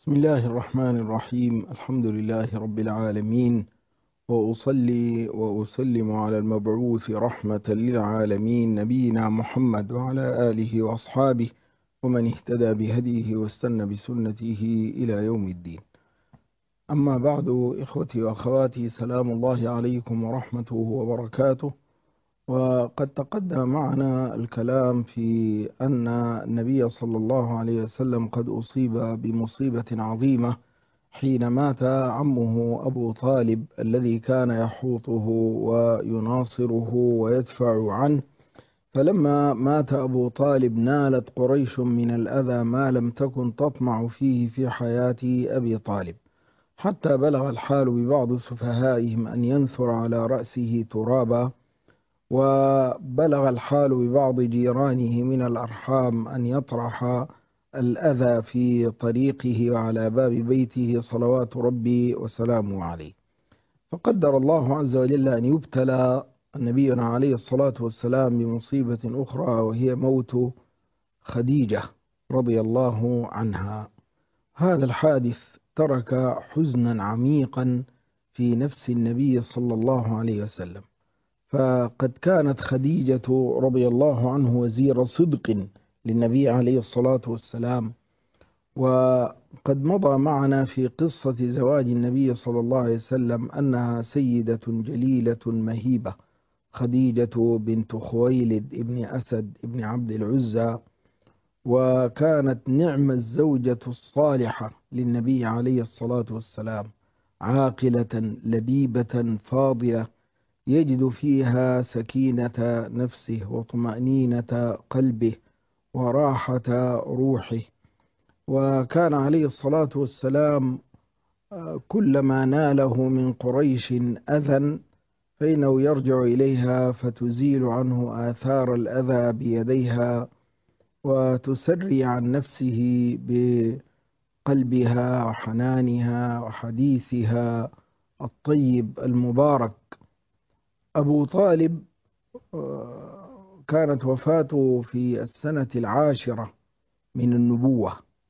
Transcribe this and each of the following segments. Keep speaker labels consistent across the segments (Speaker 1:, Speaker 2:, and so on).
Speaker 1: بسم الله الرحمن الرحيم. الحمد لله رب العالمين، وأصلي وأسلم على المبعوث رحمة للعالمين نبينا محمد وعلى آله وأصحابه ومن اهتدى بهديه واستنى بسنته إلى يوم الدين. أما بعد، إخوتي وأخواتي، سلام الله عليكم ورحمته وبركاته. وقد تقدم معنا الكلام في أن النبي صلى الله عليه وسلم قد أصيب بمصيبة عظيمة حين مات عمه أبو طالب الذي كان يحوطه ويناصره ويدفع عنه. فلما مات أبو طالب نالت قريش من الأذى ما لم تكن تطمع فيه في حياة أبي طالب، حتى بلغ الحال ببعض سفهائهم أن ينثر على رأسه ترابا، وبلغ الحال ببعض جيرانه من الأرحام أن يطرح الأذى في طريقه وعلى باب بيته صلوات ربي وسلامه عليه. فقدر الله عز وجل أن يبتلى نبينا عليه الصلاة والسلام بمصيبة أخرى، وهي موت خديجة رضي الله عنها. هذا الحادث ترك حزنا عميقا في نفس النبي صلى الله عليه وسلم، فقد كانت خديجة رضي الله عنه وزير صدق للنبي عليه الصلاة والسلام. وقد مضى معنا في قصة زواج النبي صلى الله عليه وسلم أنها سيدة جليلة مهيبة، خديجة بنت خويلد ابن أسد ابن عبد العزى، وكانت نعم الزوجة الصالحة للنبي عليه الصلاة والسلام، عاقلة لبيبة فاضلة يجد فيها سكينة نفسه وطمأنينة قلبه وراحة روحه. وكان عليه الصلاة والسلام كلما ناله من قريش أذى فإنه يرجع إليها فتزيل عنه آثار الأذى بيديها، وتسري عن نفسه بقلبها وحنانها وحديثها الطيب المبارك. أبو طالب كانت وفاته في السنة 10 من النبوة،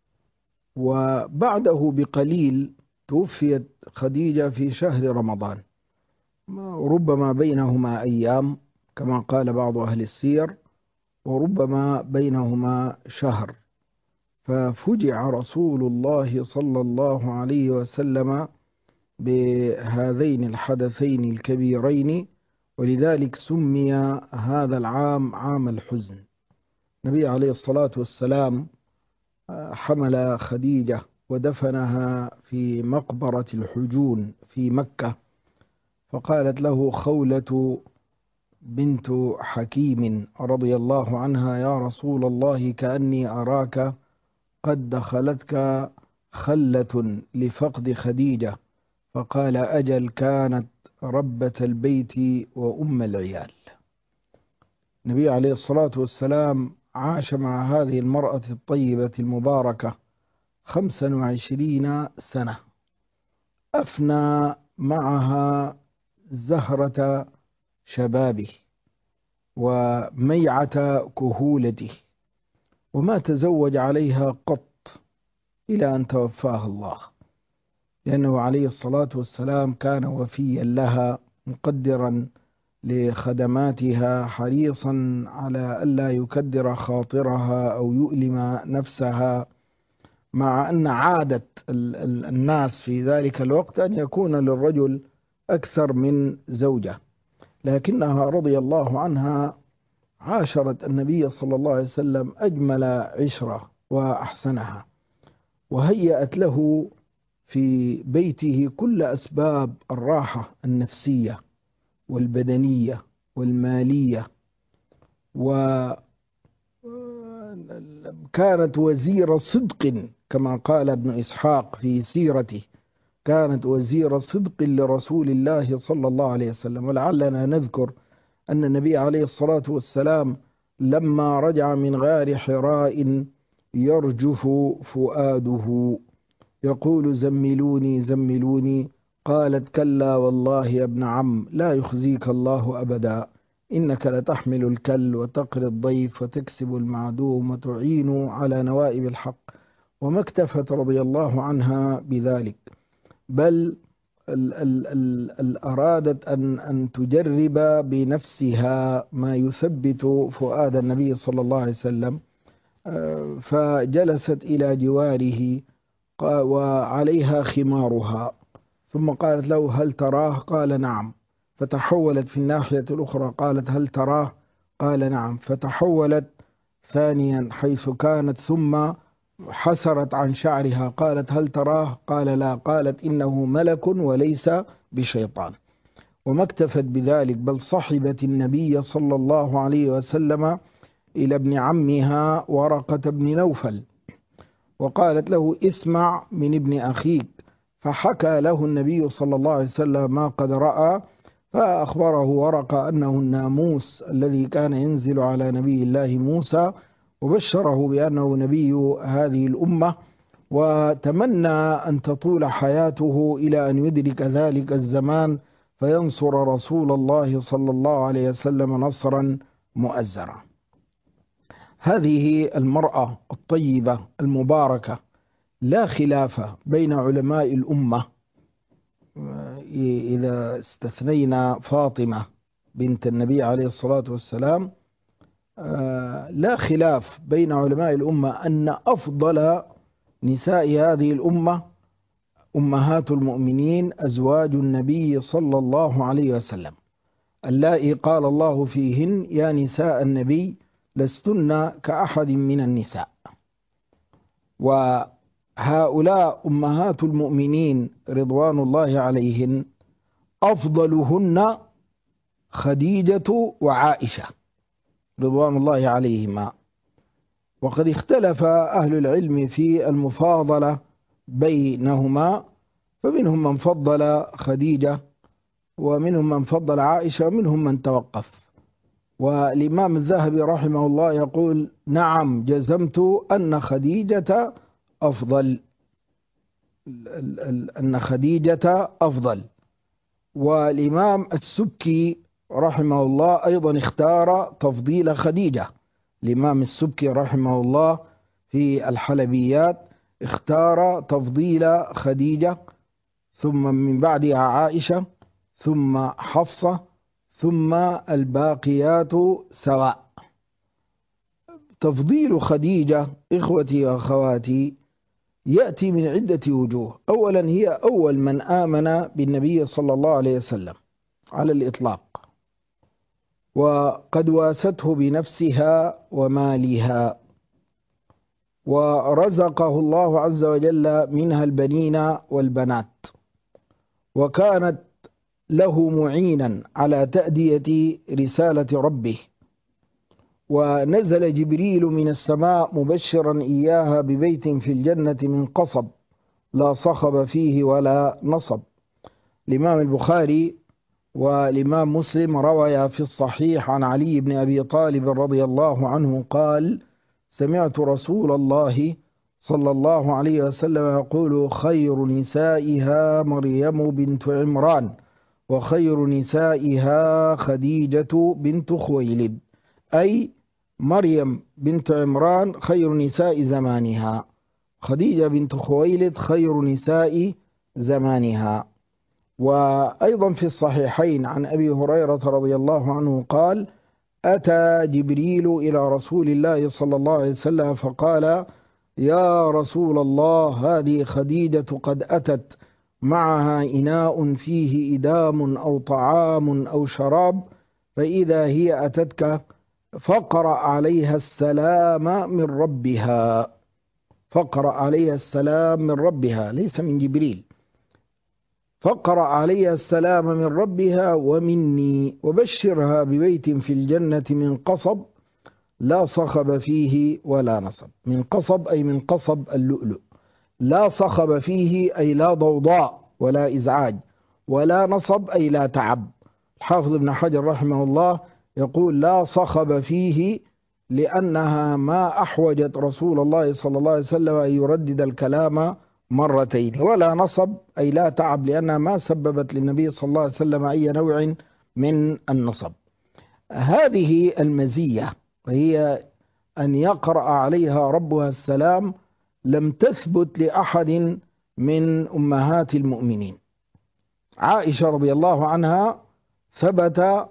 Speaker 1: وبعده بقليل توفيت خديجة في شهر رمضان، ربما بينهما أيام كما قال بعض أهل السير، وربما بينهما شهر. ففجع رسول الله صلى الله عليه وسلم بهذين الحدثين الكبيرين، ولذلك سمي هذا العام عام الحزن. النبي عليه الصلاة والسلام حمل خديجة ودفنها في مقبرة الحجون في مكة، فقالت له خولة بنت حكيم رضي الله عنها: يا رسول الله، كأني أراك قد دخلتك خلة لفقد خديجة. فقال: أجل، كانت ربة البيت وأم العيال. النبي عليه الصلاة والسلام عاش مع هذه المرأة الطيبة المباركة 25 سنة، أفنى معها زهرة شبابه وميعة كهولته، وما تزوج عليها قط إلى أن توفاه الله، لأنه عليه الصلاة والسلام كان وفيا لها، مقدرا لخدماتها، حريصا على ألا يكدر خاطرها أو يؤلم نفسها، مع أن عادة الناس في ذلك الوقت أن يكون للرجل أكثر من زوجة، لكنها رضي الله عنها عاشرت النبي صلى الله عليه وسلم أجمل عشرة وأحسنها، وهيأت له في بيته كل أسباب الراحة النفسية والبدنية والمالية. وكانت وزير صدق كما قال ابن إسحاق في سيرته، كانت وزير صدق لرسول الله صلى الله عليه وسلم. ولعلنا نذكر أن النبي عليه الصلاة والسلام لما رجع من غار حراء يرجف فؤاده يقول: زملوني زملوني، قالت: كلا والله يا ابن عم، لا يخزيك الله أبدا، إنك لتحمل الكل وتقري الضيف وتكسب المعدوم وتعين على نوائب الحق، وما اكتفت رضي الله عنها بذلك، بل أرادت أن تجرب بنفسها ما يثبت فؤاد النبي صلى الله عليه وسلم. فجلست إلى جواره وعليها خمارها، ثم قالت له: هل تراه؟ قال: نعم. فتحولت في الناحية الأخرى، قالت: هل تراه؟ قال: نعم. فتحولت ثانيا حيث كانت، ثم حسرت عن شعرها، قالت: هل تراه؟ قال: لا. قالت: إنه ملك وليس بشيطان. وما اكتفت بذلك، بل صحبت النبي صلى الله عليه وسلم إلى ابن عمها ورقة بن نوفل، وقالت له: اسمع من ابن أخيك. فحكى له النبي صلى الله عليه وسلم ما قد رأى، فأخبره ورقة أنه الناموس الذي كان ينزل على نبي الله موسى، وبشره بأنه نبي هذه الأمة، وتمنى أن تطول حياته إلى أن يدرك ذلك الزمان فينصر رسول الله صلى الله عليه وسلم نصرا مؤزرا. هذه المرأة الطيبة المباركة لا خلاف بين علماء الأمة، إذا استثنينا فاطمة بنت النبي عليه الصلاة والسلام، لا خلاف بين علماء الأمة أن أفضل نساء هذه الأمة أمهات المؤمنين أزواج النبي صلى الله عليه وسلم، اللائي قال الله فيهن: يا نساء النبي لستن كأحد من النساء. وهؤلاء أمهات المؤمنين رضوان الله عليهن أفضلهن خديجة وعائشة رضوان الله عليهما. وقد اختلف أهل العلم في المفاضلة بينهما، فمنهم من فضل خديجة، ومنهم من فضل عائشة، ومنهم من توقف. والإمام الذهبي رحمه الله يقول: نعم، جزمت أن خديجة أفضل، أن خديجة أفضل. والإمام السبكي رحمه الله أيضا اختار تفضيل خديجة. الإمام السبكي رحمه الله في الحلبيات اختار تفضيل خديجة، ثم من بعدها عائشة، ثم حفصة، ثم الباقيات سواء. تفضيل خديجة إخوتي وأخواتي يأتي من عدة وجوه. أولا، هي أول من آمن بالنبي صلى الله عليه وسلم على الإطلاق، وقد واسته بنفسها ومالها، ورزقه الله عز وجل منها البنين والبنات، وكانت له معينا على تأدية رسالة ربه. ونزل جبريل من السماء مبشرا إياها ببيت في الجنة من قصب لا صخب فيه ولا نصب. الإمام البخاري والإمام مسلم رويا في الصحيح عن علي بن أبي طالب رضي الله عنه قال: سمعت رسول الله صلى الله عليه وسلم يقول: خير نسائها مريم بنت عمران، وخير نسائها خديجة بنت خويلد. أي مريم بنت عمران خير نساء زمانها، خديجة بنت خويلد خير نساء زمانها. وأيضا في الصحيحين عن أبي هريرة رضي الله عنه قال: أتى جبريل إلى رسول الله صلى الله عليه وسلم فقال: يا رسول الله، هذه خديجة قد أتت معها إناء فيه إدام أو طعام أو شراب، فإذا هي أتتك فاقرأ عليها السلام من ربها. فاقرأ عليها السلام من ربها، ليس من جبريل. فاقرأ عليها السلام من ربها ومني، وبشرها ببيت في الجنة من قصب لا صخب فيه ولا نصب. من قصب أي من قصب اللؤلؤ. لا صخب فيه أي لا ضوضاء ولا إزعاج، ولا نصب أي لا تعب. الحافظ ابن حجر رحمه الله يقول: لا صخب فيه لأنها ما أحوجت رسول الله صلى الله عليه وسلم أن يردد الكلام مرتين. ولا نصب أي لا تعب، لأنها ما سببت للنبي صلى الله عليه وسلم أي نوع من النصب. هذه المزية، وهي أن يقرأ عليها ربها السلام، لم تثبت لأحد من أمهات المؤمنين. عائشة رضي الله عنها ثبت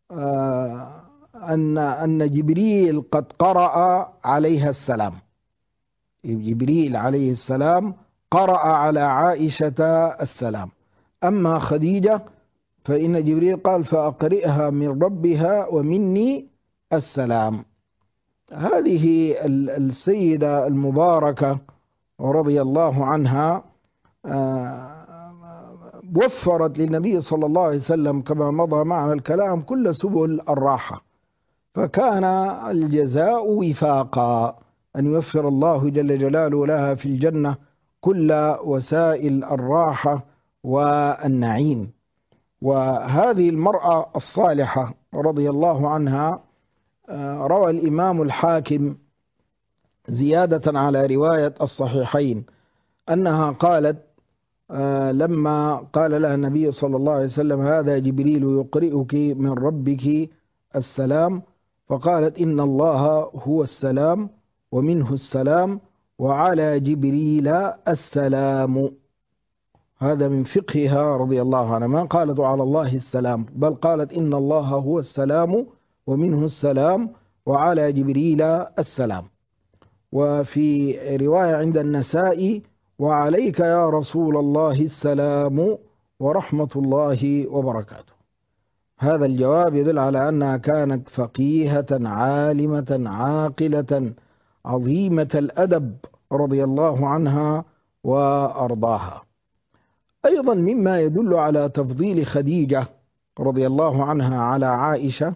Speaker 1: أن جبريل قد قرأ عليها السلام، جبريل عليه السلام قرأ على عائشة السلام. أما خديجة فإن جبريل قال فأقرئها من ربها ومني السلام. هذه السيدة المباركة رضي الله عنها وفرت للنبي صلى الله عليه وسلم كما مضى معنا الكلام كل سبل الراحة، فكان الجزاء وفاقا أن يوفر الله جل جلاله لها في الجنة كل وسائل الراحة والنعيم. وهذه المرأة الصالحة رضي الله عنها روى الإمام الحاكم زيادة على رواية الصحيحين أنها قالت لما قال لها النبي صلى الله عليه وسلم هذا جبريل يقرئك من ربك السلام، فقالت إن الله هو السلام ومنه السلام وعلى جبريل السلام. هذا من فقهها رضي الله عنها، ما قالت على الله السلام، بل قالت إن الله هو السلام ومنه السلام وعلى جبريل السلام. وفي رواية عند النسائي وعليك يا رسول الله السلام ورحمة الله وبركاته. هذا الجواب يدل على أنها كانت فقيهة عالمة عاقلة عظيمة الأدب رضي الله عنها وأرضاها. أيضا مما يدل على تفضيل خديجة رضي الله عنها على عائشة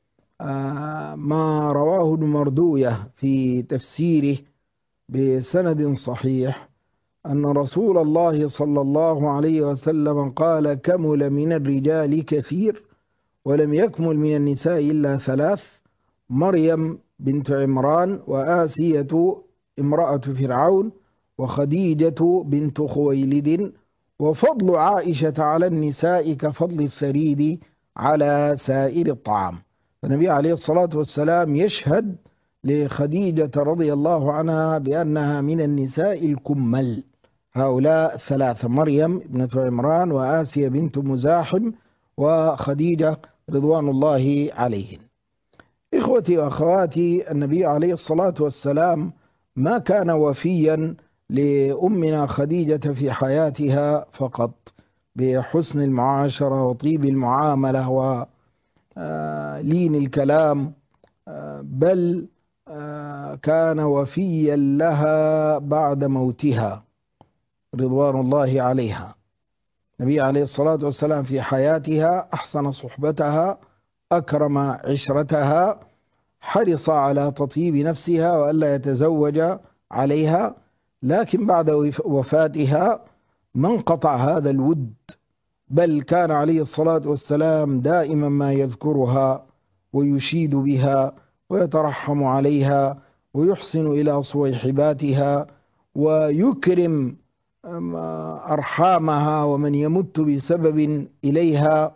Speaker 1: ما رواه ابن مردوية في تفسيره بسند صحيح أن رسول الله صلى الله عليه وسلم قال كمل من الرجال كثير ولم يكمل من النساء إلا ثلاث: مريم بنت عمران، وآسية امرأة فرعون، وخديجة بنت خويلد. وفضل عائشة على النساء كفضل الثريد على سائر الطعام. فالنبي عليه الصلاة والسلام يشهد لخديجة رضي الله عنها بأنها من النساء الكمل، هؤلاء الثلاثة: مريم بنت عمران وآسية بنت مزاحم وخديجة رضوان الله عليهن. إخوتي وأخواتي، النبي عليه الصلاة والسلام ما كان وفيا لأمنا خديجة في حياتها فقط بحسن المعاشرة وطيب المعاملة ولين الكلام، بل كان وفيا لها بعد موتها رضوان الله عليها. النبي عليه الصلاة والسلام في حياتها أحسن صحبتها، أكرم عشرتها، حرص على تطيب نفسها وألا يتزوج عليها، لكن بعد وفاتها ما انقطع هذا الود، بل كان عليه الصلاة والسلام دائما ما يذكرها ويشيد بها ويترحم عليها ويحسن إلى صويحباتها ويكرم أرحامها ومن يمت بسبب إليها،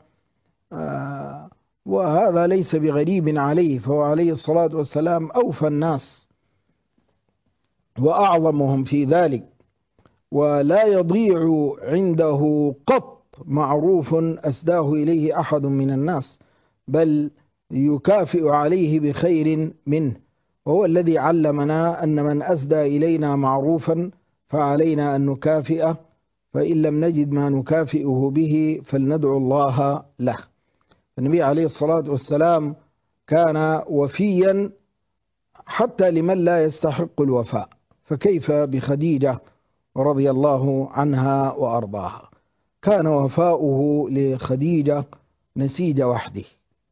Speaker 1: وهذا ليس بغريب عليه، فهو عليه الصلاة والسلام أوفى الناس وأعظمهم في ذلك، ولا يضيع عنده قط معروف أسداه إليه أحد من الناس، بل يكافئ عليه بخير منه. وهو الذي علمنا أن من أسدى إلينا معروفا فعلينا أن نكافئه، فإن لم نجد ما نكافئه به فلندعو الله له. النبي عليه الصلاة والسلام كان وفيا حتى لمن لا يستحق الوفاء، فكيف بخديجة رضي الله عنها وأرضاها؟ كان وفاؤه لخديجة نسيج وحده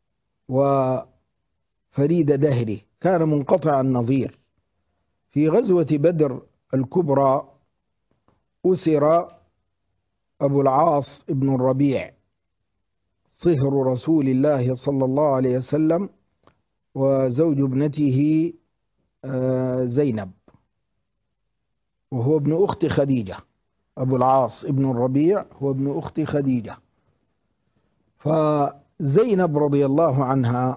Speaker 1: وفريد دهره، كان منقطع النظير. في غزوة بدر الكبرى أسر أبو العاص بن الربيع صهر رسول الله صلى الله عليه وسلم وزوج ابنته زينب، وهو ابن أخت خديجة. أبو العاص ابن الربيع هو ابن أخت خديجة. فزينب رضي الله عنها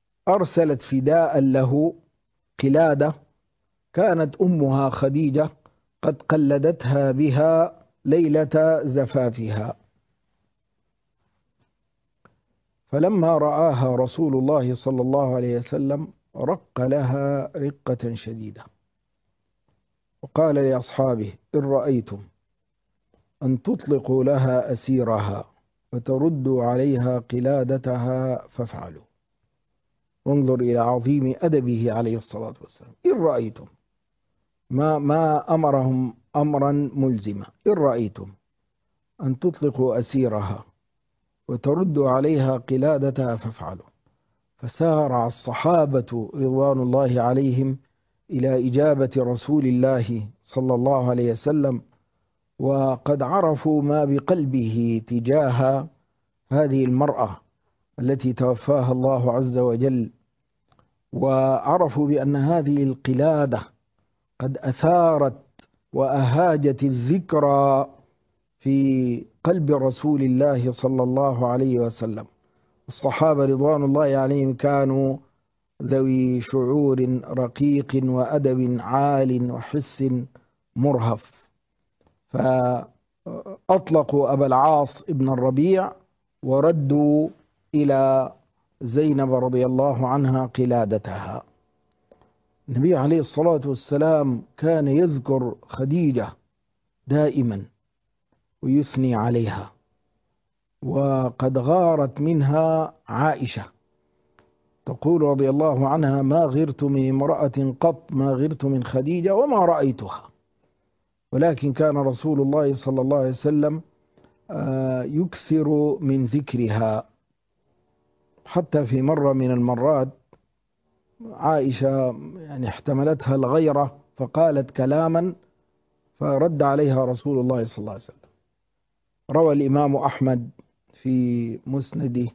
Speaker 1: أرسلت فداء له قلادة كانت أمها خديجة قد قلدتها بها ليلة زفافها. فلما رآها رسول الله صلى الله عليه وسلم رق لها رقة شديدة، وقال لأصحابه: إن رأيتم أن تطلقوا لها أسيرها وتردوا عليها قلادتها فافعلوا. انظر إلى عظيم أدبه عليه الصلاة والسلام. إن رأيتم، ما أمرهم أمرا ملزما. إن رأيتم أن تطلقوا أسيرها وتردوا عليها قلادتها فافعلوا. فسارع الصحابة رضوان الله عليهم إلى إجابة رسول الله صلى الله عليه وسلم، وقد عرفوا ما بقلبه تجاه هذه المرأة التي توفاها الله عز وجل، وعرفوا بأن هذه القلادة قد أثارت وأهاجت الذكرى في قلب رسول الله صلى الله عليه وسلم. الصحابة رضوان الله عليهم كانوا ذوي شعور رقيق وأدب عال وحس مرهف، فأطلقوا أبا العاص ابن الربيع وردوا إلى زينب رضي الله عنها قلادتها. النبي عليه الصلاة والسلام كان يذكر خديجة دائما ويثني عليها، وقد غارت منها عائشة تقول رضي الله عنها: ما غرت من امرأة قط ما غرت من خديجة وما رأيتها. ولكن كان رسول الله صلى الله عليه وسلم يكثر من ذكرها، حتى في مرة من المرات عائشة يعني احتملتها الغيرة فقالت كلاما فرد عليها رسول الله صلى الله عليه وسلم. روى الإمام أحمد في مسنده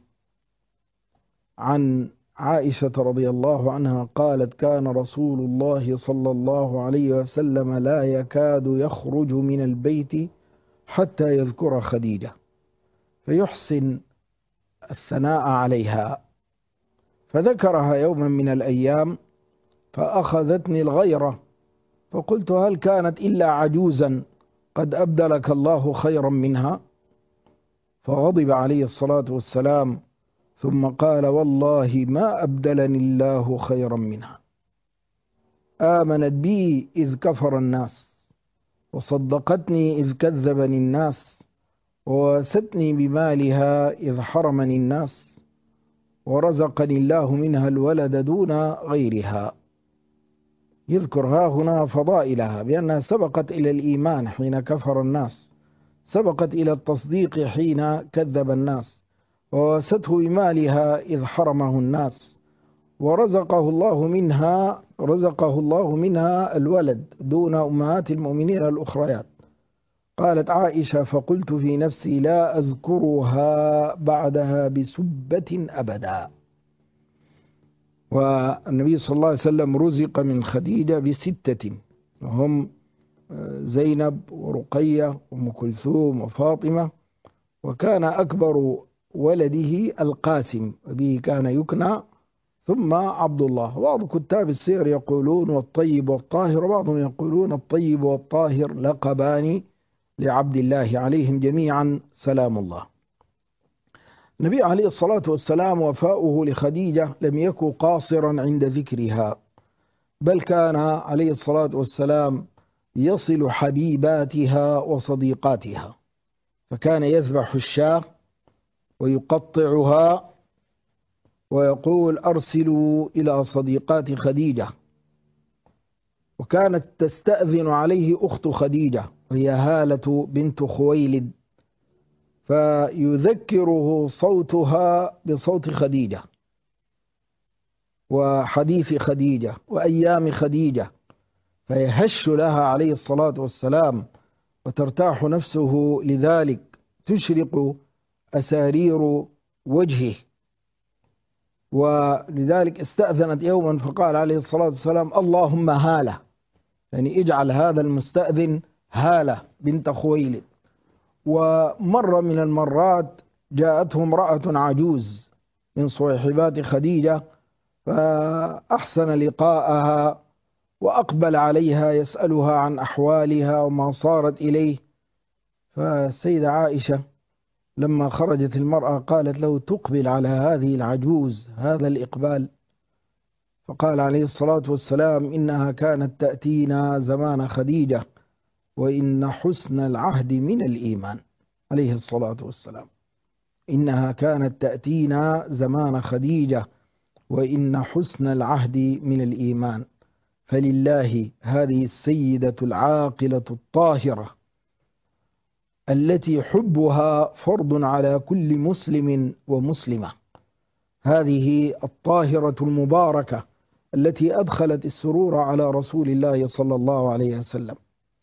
Speaker 1: عن عائشة رضي الله عنها قالت: كان رسول الله صلى الله عليه وسلم لا يكاد يخرج من البيت حتى يذكر خديجة فيحسن الثناء عليها. فذكرها يوما من الأيام فأخذتني الغيرة، فقلت: هل كانت إلا عجوزا قد أبدلك الله خيرا منها؟ فغضب عليه الصلاة والسلام ثم قال: والله ما أبدلني الله خيرا منها. آمنت بي إذ كفر الناس، وصدقتني إذ كذبني الناس، وواستني بمالها إذ حرمني الناس، ورزقني الله منها الولد دون غيرها. يذكر ها هنا فضائلها بأنها سبقت إلى الإيمان حين كفر الناس، سبقت إلى التصديق حين كذب الناس، وواسته بمالها إذ حرمه الناس، ورزقه الله منها الولد دون أمهات المؤمنين الأخريات. قالت عائشة: فقلت في نفسي لا أذكرها بعدها بسبة أبدا. والنبي صلى الله عليه وسلم رزق من خديجة ب6، وهم زينب ورقية وأم كلثوم وفاطمة، وكان أكبر ولده القاسم وبه كان يكنى، ثم عبد الله. بعض كتاب السير يقولون والطيب والطاهر، وبعضهم يقولون الطيب والطاهر لقبان لعبد الله عليهم جميعا سلام الله. النبي عليه الصلاة والسلام وفاؤه لخديجة لم يكن قاصرا عند ذكرها، بل كان عليه الصلاة والسلام يصل حبيباتها وصديقاتها، فكان يذبح الشاة ويقطعها ويقول: أرسلوا إلى صديقات خديجة. وكانت تستأذن عليه أخت خديجة وهي هالة بنت خويلد، فيذكره صوتها بصوت خديجة وحديث خديجة وأيام خديجة، فيهش لها عليه الصلاة والسلام وترتاح نفسه لذلك، تشرق أسارير وجهه. ولذلك استأذنت يوما فقال عليه الصلاة والسلام: اللهم هالة، يعني اجعل هذا المستأذن هالة بنت خويلد. ومرة من المرات جاءته امرأة عجوز من صاحبات خديجة فأحسن لقاءها وأقبل عليها يسألها عن أحوالها وما صارت إليه. فالسيدة عائشة لما خرجت المرأة قالت له: تقبل على هذه العجوز هذا الإقبال؟ فقال عليه الصلاة والسلام: إنها كانت تأتينا زمان خديجة، وإن حسن العهد من الإيمان. عليه الصلاة والسلام: إنها كانت تأتينا زمان خديجة، وإن حسن العهد من الإيمان. فلله هذه السيدة العاقلة الطاهرة التي حبها فرض على كل مسلم ومسلمة، هذه الطاهرة المباركة التي أدخلت السرور على رسول الله صلى الله عليه وسلم،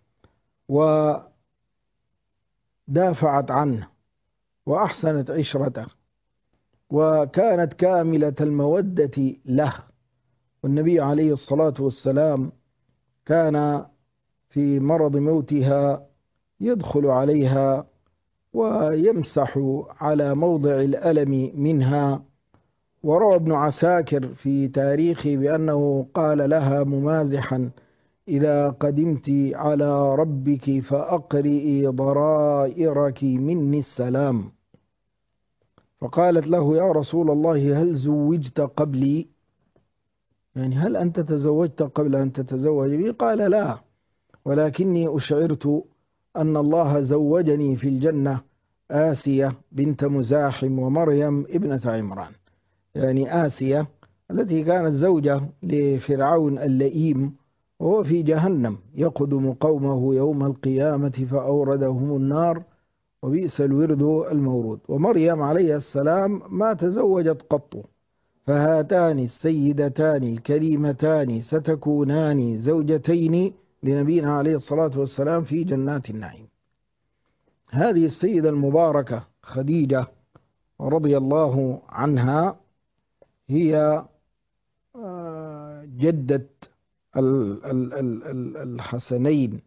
Speaker 1: ودافعت عنه، وأحسنت عشرته، وكانت كاملة المودة له. والنبي عليه الصلاة والسلام كان في مرض موتها يدخل عليها ويمسح على موضع الألم منها. وروى ابن عساكر في تاريخه بأنه قال لها ممازحا: إذا قدمت على ربك فأقرئي ضرائرك مني السلام. فقالت له: يا رسول الله، هل زوجت قبلي؟ يعني هل أنت تزوجت قبل أن تتزوج بي؟ قال: لا، ولكني أشعرت أن الله زوجني في الجنة آسية بنت مزاحم ومريم ابنة عمران. يعني آسية التي كانت زوجة لفرعون اللئيم، وهو في جهنم يقدم قومه يوم القيامة فأوردهم النار وبئس الورد المورود. ومريم عليه السلام ما تزوجت قط، فهاتان السيدتان الكريمتان ستكونان زوجتين لنبينا عليه الصلاة والسلام في جنات النعيم. هذه السيدة المباركة خديجة رضي الله عنها هي جدة الحسنين،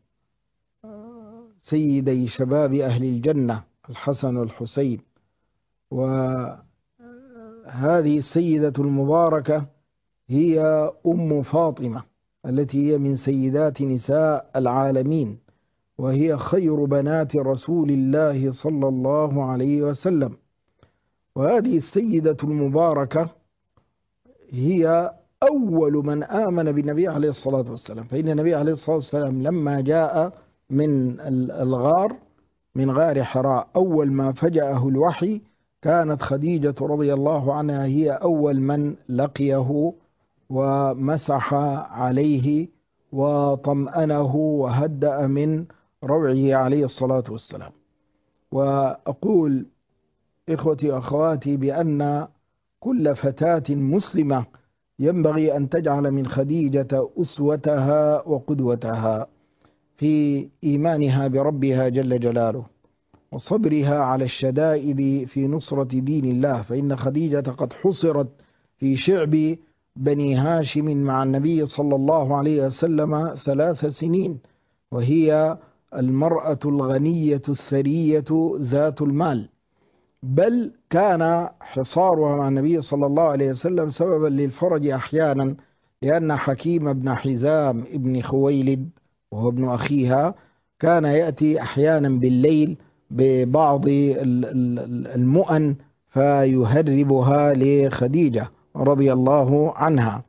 Speaker 1: سيدي شباب أهل الجنة الحسن والحسين. وهذه السيدة المباركة هي أم فاطمة التي هي من سيدات نساء العالمين، وهي خير بنات رسول الله صلى الله عليه وسلم. وهذه السيدة المباركة هي أول من آمن بالنبي عليه الصلاة والسلام. فإن النبي عليه الصلاة والسلام لما جاء من الغار، من غار حراء، أول ما فجأه الوحي كانت خديجة رضي الله عنها هي أول من لقيه ومسح عليه وطمأنه وهدأ من روعه عليه الصلاة والسلام. وأقول إخوتي وأخواتي بأن كل فتاة مسلمة ينبغي أن تجعل من خديجة أسوتها وقدوتها في إيمانها بربها جل جلاله، وصبرها على الشدائد في نصرة دين الله. فإن خديجة قد حصرت في شعب بني هاشم مع النبي صلى الله عليه وسلم 3 سنين، وهي المرأة الغنية الثرية ذات المال. بل كان حصارها مع النبي صلى الله عليه وسلم سببا للفرج أحيانا، لأن حكيم بن حزام ابن خويلد وهو ابن أخيها كان يأتي أحيانا بالليل ببعض المؤن فيهربها لخديجة رضي الله عنها.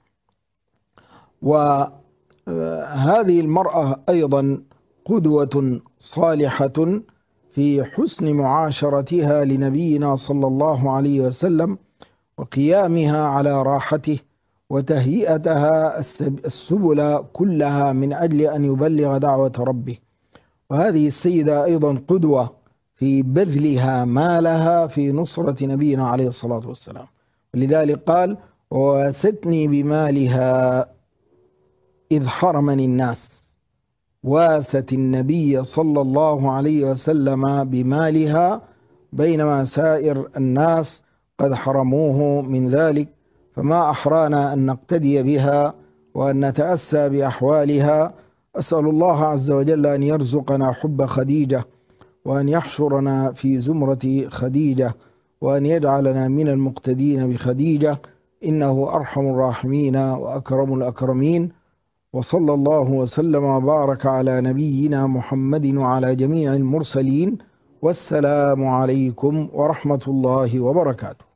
Speaker 1: وهذه المرأة أيضا قدوة صالحة في حسن معاشرتها لنبينا صلى الله عليه وسلم، وقيامها على راحته، وتهيئتها السبل كلها من أجل أن يبلغ دعوة ربه. وهذه السيدة أيضا قدوة في بذلها مالها في نصرة نبينا عليه الصلاة والسلام. ولذلك قال: وواستني بمالها إذ حرمني الناس. واست النبي صلى الله عليه وسلم بمالها بينما سائر الناس قد حرموه من ذلك، فما أحرانا أن نقتدي بها وأن نتأسى بأحوالها. أسأل الله عز وجل أن يرزقنا حب خديجة، وأن يحشرنا في زمرة خديجة، وأن يجعلنا من المقتدين بخديجة، إنه أرحم الراحمين وأكرم الأكرمين. وصلى الله وسلم وبارك على نبينا محمد وعلى جميع المرسلين. والسلام عليكم ورحمة الله وبركاته.